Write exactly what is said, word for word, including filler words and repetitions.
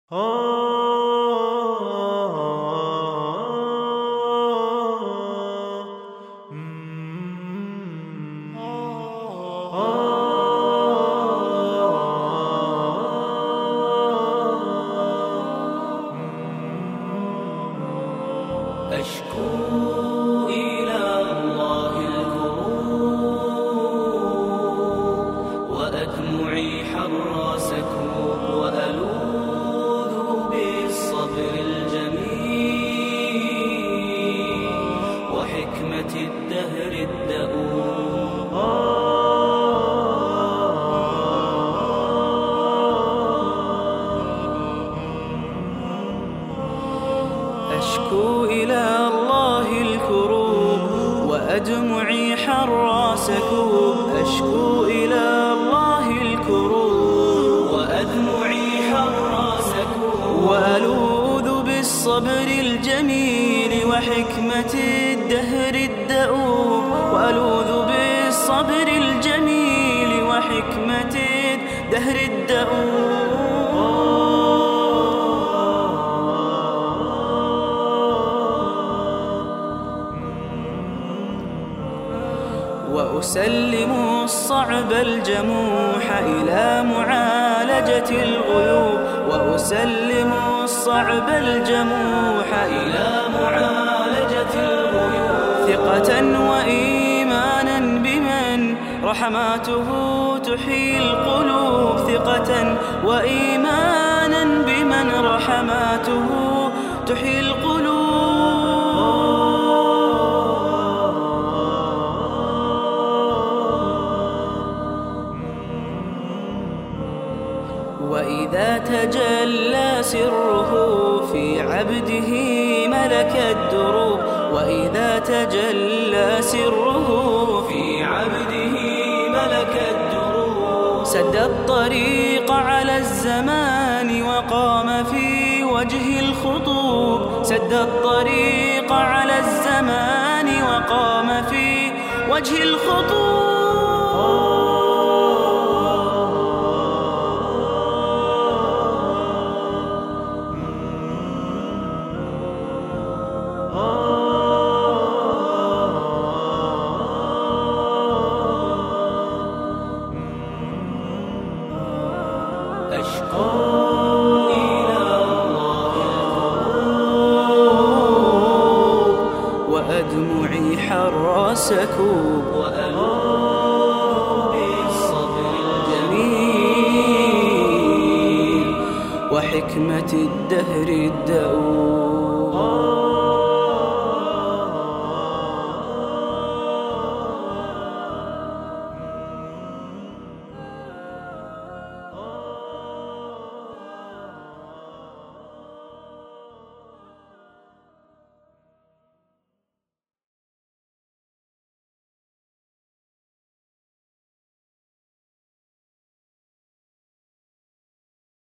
أشكو إلى الله الكروب وأدمعي حر سكوب وألوذ بالصبر الجميل وحكمة الدهر الدؤوب. أشكو إلى الله الكروب وأدمعي حر سكوب. أشكو إلى الله الكروب وأدمعي حر سكوب وألوذ بالصبر الجميل وحكمة الدهر الدؤوب. وألوذ بالصبر الجميل وحكمة الدهر الدؤوب. وأسلم الصعب الجموح إلى معالجة الغيوب. وأسلم الصعب الجموح إلى معالجة الغيوب ثقة وإيمانا بمن رحماته تحيي القلوب. ثقة وإيمانا بمن رحماته تحيي القلوب. وإذا تجلى سره في عبده ملك الدروب. وإذا تجلى سره في عبده ملك الدروب سد الطريق على الزمان وقام في وجه الخطوب. سد الطريق على الزمان وقام في وجه الخطوب. أشكو إلى الله الكروب وأدمعي حر سكوب. وألوذ بالصبر الجميل وحكمة الدهر الدؤوب.